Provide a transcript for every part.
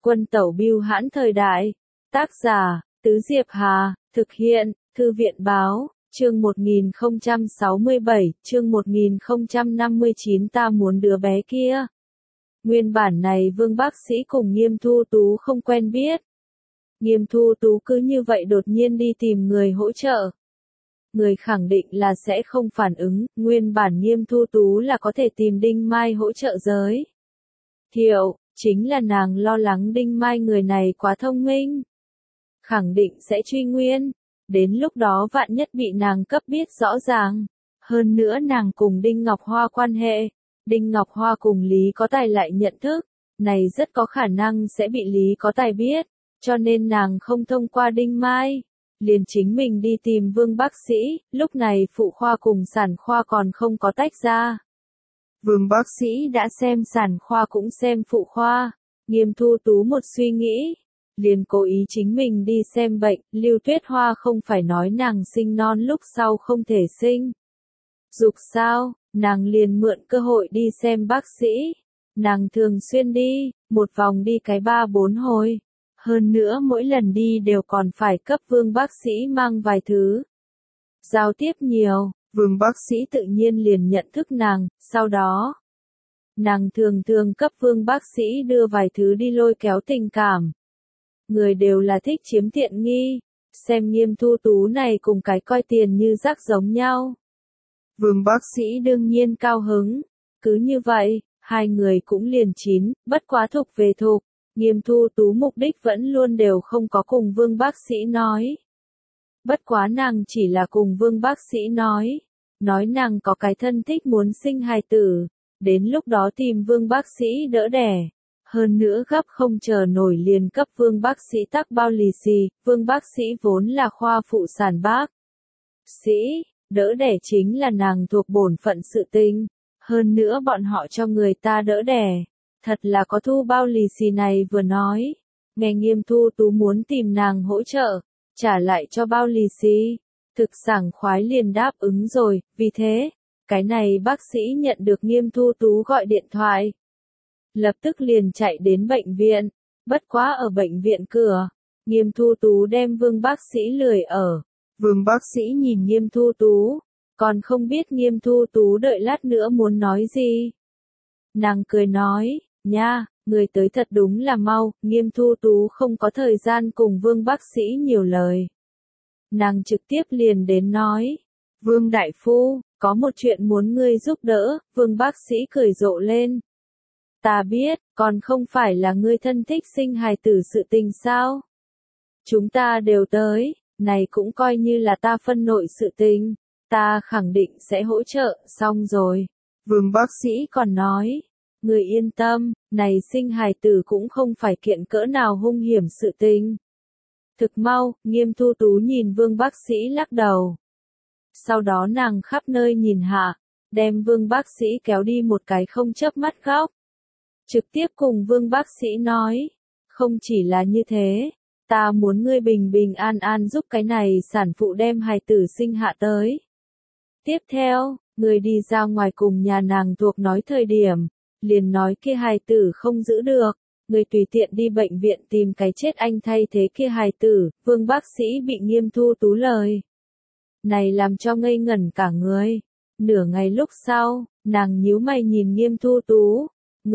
Quân tẩu bưu hãn thời đại. Tác giả, Tứ Diệp Hà, thực hiện, Thư viện báo, chương 1067, chương 1059 ta muốn đứa bé kia. Nguyên bản này Vương bác sĩ cùng Nghiêm Thu Tú không quen biết. Nghiêm Thu Tú cứ như vậy đột nhiên đi tìm người hỗ trợ. Người khẳng định là sẽ không phản ứng, nguyên bản Nghiêm Thu Tú là có thể tìm Đinh Mai hỗ trợ giới thiệu, chính là nàng lo lắng Đinh Mai người này quá thông minh. Khẳng định sẽ truy nguyên, đến lúc đó vạn nhất bị nàng cấp biết rõ ràng. Hơn nữa nàng cùng Đinh Ngọc Hoa quan hệ, Đinh Ngọc Hoa cùng Lý Có Tài lại nhận thức, này rất có khả năng sẽ bị Lý Có Tài biết, cho nên nàng không thông qua Đinh Mai, liền chính mình đi tìm Vương bác sĩ, lúc này phụ khoa cùng sản khoa còn không có tách ra. Vương bác sĩ đã xem sản khoa cũng xem phụ khoa, Nghiêm Thu Tú một suy nghĩ, liền cố ý chính mình đi xem bệnh. Lưu Tuyết Hoa không phải nói nàng sinh non lúc sau không thể sinh dục sao, nàng liền mượn cơ hội đi xem bác sĩ. Nàng thường xuyên đi, một vòng đi cái 3-4 hồi. Hơn nữa mỗi lần đi đều còn phải cấp Vương bác sĩ mang vài thứ. Giao tiếp nhiều, Vương bác sĩ tự nhiên liền nhận thức nàng, sau đó nàng thường cấp Vương bác sĩ đưa vài thứ đi lôi kéo tình cảm. Người đều là thích chiếm tiện nghi, xem Nghiêm Thu Tú này cùng cái coi tiền như rác giống nhau. Vương bác sĩ đương nhiên cao hứng, cứ như vậy, hai người cũng liền chín, bất quá thục về thục. Nghiêm Thu Tú mục đích vẫn luôn đều không có cùng Vương bác sĩ nói. Bất quá nàng chỉ là cùng Vương bác sĩ nói nàng có cái thân thích muốn sinh hài tử, đến lúc đó tìm Vương bác sĩ đỡ đẻ. Hơn nữa gấp không chờ nổi liền cấp Vương bác sĩ tắc bao lì xì, Vương bác sĩ vốn là khoa phụ sản bác sĩ, đỡ đẻ chính là nàng thuộc bổn phận sự tình. Hơn nữa bọn họ cho người ta đỡ đẻ, thật là có thu bao lì xì này vừa nói. Nghe Nghiêm Thu Tú muốn tìm nàng hỗ trợ, trả lại cho bao lì xì, thực sảng khoái liền đáp ứng rồi, vì thế, cái này bác sĩ nhận được Nghiêm Thu Tú gọi điện thoại. Lập tức liền chạy đến bệnh viện, bất quá ở bệnh viện cửa, Nghiêm Thu Tú đem Vương bác sĩ lười ở. Vương bác sĩ nhìn Nghiêm Thu Tú, còn không biết Nghiêm Thu Tú đợi lát nữa muốn nói gì. Nàng cười nói, nha, người tới thật đúng là mau. Nghiêm Thu Tú không có thời gian cùng Vương bác sĩ nhiều lời. Nàng trực tiếp liền đến nói, Vương đại phu, có một chuyện muốn ngươi giúp đỡ. Vương bác sĩ cười rộ lên. Ta biết, còn không phải là ngươi thân thích sinh hài tử sự tình sao? Chúng ta đều tới, này cũng coi như là ta phân nội sự tình, ta khẳng định sẽ hỗ trợ. Xong rồi, Vương bác sĩ còn nói, ngươi yên tâm, này sinh hài tử cũng không phải kiện cỡ nào hung hiểm sự tình. Thực mau, Nghiêm Thu Tú nhìn Vương bác sĩ lắc đầu. Sau đó nàng khắp nơi nhìn hạ, đem Vương bác sĩ kéo đi một cái không chớp mắt góc. Trực tiếp cùng Vương bác sĩ nói, không chỉ là như thế, ta muốn ngươi bình bình an an giúp cái này sản phụ đem hài tử sinh hạ tới. Tiếp theo, ngươi đi ra ngoài cùng nhà nàng thuộc nói thời điểm, liền nói kia hài tử không giữ được, ngươi tùy tiện đi bệnh viện tìm cái chết anh thay thế kia hài tử. Vương bác sĩ bị Nghiêm Thu Tú lời này làm cho ngây ngẩn cả người. Nửa ngày lúc sau, nàng nhíu mày nhìn Nghiêm Thu Tú,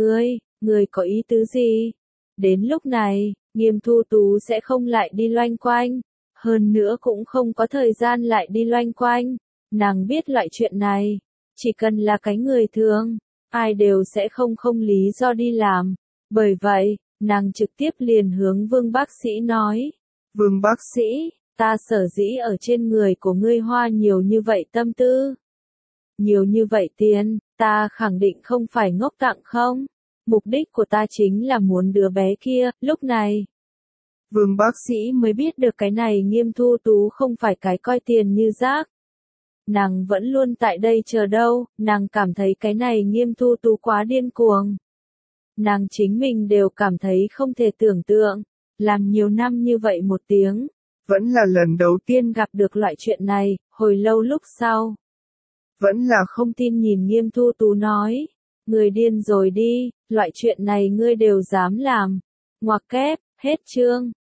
ngươi có ý tứ gì? Đến lúc này, Nghiêm Thu Tú sẽ không lại đi loanh quanh, hơn nữa cũng không có thời gian lại đi loanh quanh. Nàng biết loại chuyện này, chỉ cần là cái người thường, ai đều sẽ không lý do đi làm. Bởi vậy, nàng trực tiếp liền hướng Vương bác sĩ nói, Vương bác sĩ, ta sở dĩ ở trên người của ngươi hoa nhiều như vậy tâm tư, nhiều như vậy tiền, ta khẳng định không phải ngốc tặng không? Mục đích của ta chính là muốn đứa bé kia. Lúc này, Vương bác sĩ mới biết được cái này Nghiêm Thu Tú không phải cái coi tiền như rác. Nàng vẫn luôn tại đây chờ đâu, nàng cảm thấy cái này Nghiêm Thu Tú quá điên cuồng. Nàng chính mình đều cảm thấy không thể tưởng tượng, làm nhiều năm như vậy một tiếng, vẫn là lần đầu tiên gặp được loại chuyện này. Hồi lâu lúc sau, vẫn là không tin nhìn Nghiêm Thu Tú nói, người điên rồi đi, loại chuyện này ngươi đều dám làm. Ngoặc kép, hết chương.